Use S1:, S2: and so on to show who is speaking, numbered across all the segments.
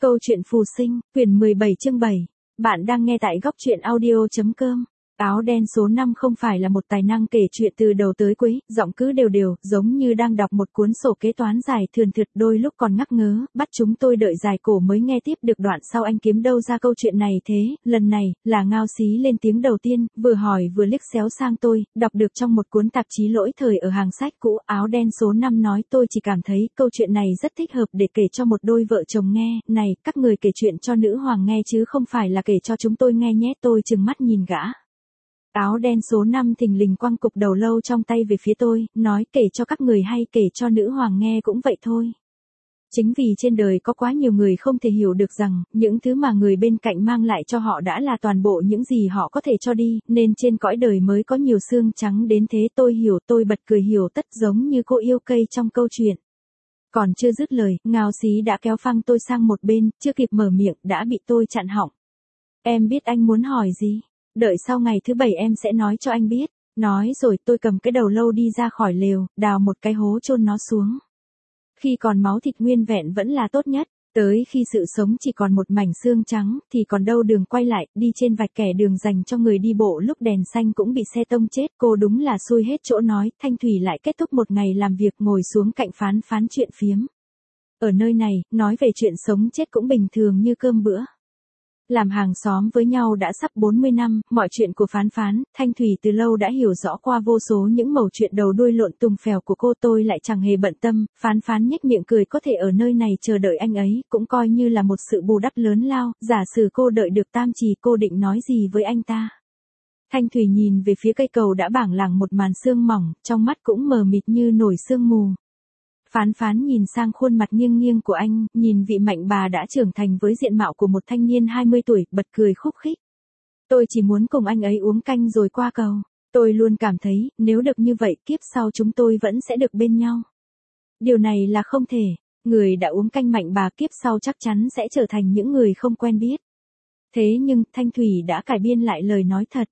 S1: Câu chuyện phù sinh, quyển 17 chương 7. Bạn đang nghe tại góc truyện audio.com. Áo đen số 5 không phải là một tài năng kể chuyện từ đầu tới cuối, giọng cứ đều đều, giống như đang đọc một cuốn sổ kế toán dài thườn thượt, đôi lúc còn ngắc ngớ, bắt chúng tôi đợi dài cổ mới nghe tiếp được đoạn sau. Anh kiếm đâu ra câu chuyện này thế? Lần này, là Ngao Xí lên tiếng đầu tiên, vừa hỏi vừa liếc xéo sang tôi, đọc được trong một cuốn tạp chí lỗi thời ở hàng sách cũ. Áo đen số 5 nói tôi chỉ cảm thấy câu chuyện này rất thích hợp để kể cho một đôi vợ chồng nghe. Này, các người kể chuyện cho nữ hoàng nghe chứ không phải là kể cho chúng tôi nghe nhé. Tôi trừng mắt nhìn gã. Áo đen số 5 thình lình quăng cục đầu lâu trong tay về phía tôi, nói kể cho các người hay kể cho nữ hoàng nghe cũng vậy thôi. Chính vì trên đời có quá nhiều người không thể hiểu được rằng, những thứ mà người bên cạnh mang lại cho họ đã là toàn bộ những gì họ có thể cho đi, nên trên cõi đời mới có nhiều xương trắng đến thế. Tôi hiểu, tôi bật cười hiểu tất, giống như cô yêu cây trong câu chuyện. Còn chưa dứt lời, Ngao Xí đã kéo phăng tôi sang một bên, chưa kịp mở miệng, đã bị tôi chặn họng. Em biết anh muốn hỏi gì? Đợi sau ngày thứ 7 em sẽ nói cho anh biết. Nói rồi tôi cầm cái đầu lâu đi ra khỏi lều, đào một cái hố chôn nó xuống. Khi còn máu thịt nguyên vẹn vẫn là tốt nhất. Tới khi sự sống chỉ còn một mảnh xương trắng, thì còn đâu đường quay lại. Đi trên vạch kẻ đường dành cho người đi bộ lúc đèn xanh cũng bị xe tông chết. Cô đúng là xui hết chỗ nói. Thanh Thủy lại kết thúc một ngày làm việc ngồi xuống cạnh phán chuyện phiếm. Ở nơi này, nói về chuyện sống chết cũng bình thường như cơm bữa. Làm hàng xóm với nhau đã sắp 40 năm, mọi chuyện của phán, Thanh Thủy từ lâu đã hiểu rõ qua vô số những mẩu chuyện đầu đuôi lộn tùng phèo của cô. Tôi lại chẳng hề bận tâm. Phán nhếch miệng cười, có thể ở nơi này chờ đợi anh ấy, cũng coi như là một sự bù đắp lớn lao. Giả sử cô đợi được Tam Trì, cô định nói gì với anh ta? Thanh Thủy nhìn về phía cây cầu đã bảng lẳng một màn sương mỏng, trong mắt cũng mờ mịt như nổi sương mù. Phán nhìn sang khuôn mặt nghiêng nghiêng của anh, nhìn vị mạnh bà đã trưởng thành với diện mạo của một thanh niên 20 tuổi, bật cười khúc khích. Tôi chỉ muốn cùng anh ấy uống canh rồi qua cầu. Tôi luôn cảm thấy, nếu được như vậy, kiếp sau chúng tôi vẫn sẽ được bên nhau. Điều này là không thể. Người đã uống canh mạnh bà kiếp sau chắc chắn sẽ trở thành những người không quen biết. Thế nhưng, Thanh Thủy đã cải biên lại lời nói thật.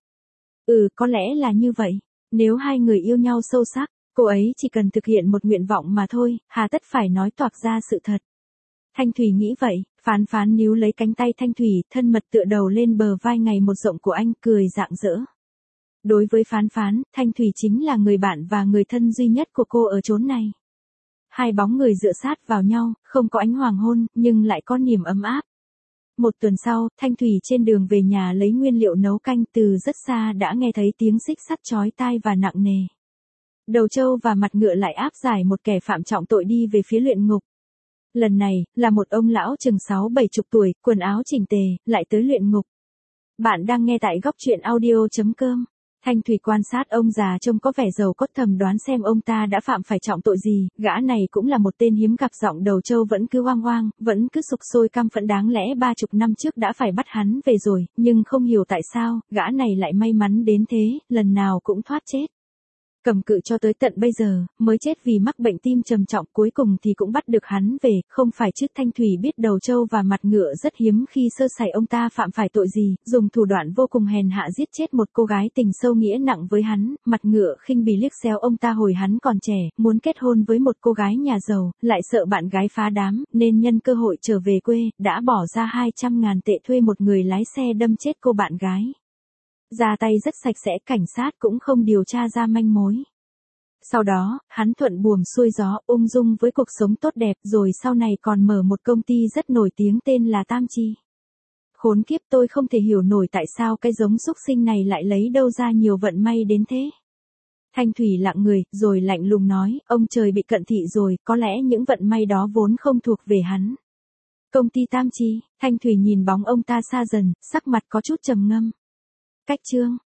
S1: Có lẽ là như vậy. Nếu hai người yêu nhau sâu sắc, cô ấy chỉ cần thực hiện một nguyện vọng mà thôi, hà tất phải nói toạc ra sự thật. Thanh Thủy nghĩ vậy. Phán níu lấy cánh tay Thanh Thủy, thân mật tựa đầu lên bờ vai ngày một rộng của anh, cười rạng rỡ. Đối với Phán, Thanh Thủy chính là người bạn và người thân duy nhất của cô ở chốn này. Hai bóng người dựa sát vào nhau, không có ánh hoàng hôn, nhưng lại có niềm ấm áp. Một tuần sau, Thanh Thủy trên đường về nhà lấy nguyên liệu nấu canh, từ rất xa đã nghe thấy tiếng xích sắt chói tai và nặng nề. Đầu trâu và mặt ngựa lại áp giải một kẻ phạm trọng tội đi về phía luyện ngục. Lần này, là một ông lão chừng 60-70 tuổi, quần áo chỉnh tề, lại tới luyện ngục. Bạn đang nghe tại góc truyện audio.com. Thanh Thủy quan sát ông già trông có vẻ giàu có, thầm đoán xem ông ta đã phạm phải trọng tội gì. Gã này cũng là một tên hiếm gặp, giọng đầu trâu vẫn cứ oang, vẫn cứ sục sôi căm phẫn, đáng lẽ 30 năm trước đã phải bắt hắn về rồi, nhưng không hiểu tại sao, gã này lại may mắn đến thế, lần nào cũng thoát chết. Cầm cự cho tới tận bây giờ, mới chết vì mắc bệnh tim trầm trọng, cuối cùng thì cũng bắt được hắn về, không phải chứ? Thanh Thủy biết đầu trâu và mặt ngựa rất hiếm khi sơ sẩy ông ta phạm phải tội gì, dùng thủ đoạn vô cùng hèn hạ giết chết một cô gái tình sâu nghĩa nặng với hắn. Mặt ngựa khinh bỉ liếc xéo ông ta hồi hắn còn trẻ, muốn kết hôn với một cô gái nhà giàu, lại sợ bạn gái phá đám, nên nhân cơ hội trở về quê, đã bỏ ra 200.000 tệ thuê một người lái xe đâm chết cô bạn gái. Ra tay rất sạch sẽ, cảnh sát cũng không điều tra ra manh mối. Sau đó, hắn thuận buồm xuôi gió, ung dung với cuộc sống tốt đẹp, rồi sau này còn mở một công ty rất nổi tiếng tên là Tam Chi. Khốn kiếp, tôi không thể hiểu nổi tại sao cái giống xúc sinh này lại lấy đâu ra nhiều vận may đến thế. Thanh Thủy lặng người, rồi lạnh lùng nói, ông trời bị cận thị rồi, có lẽ những vận may đó vốn không thuộc về hắn. Công ty Tam Chi. Thanh Thủy nhìn bóng ông ta xa dần, sắc mặt có chút trầm ngâm. Cách chương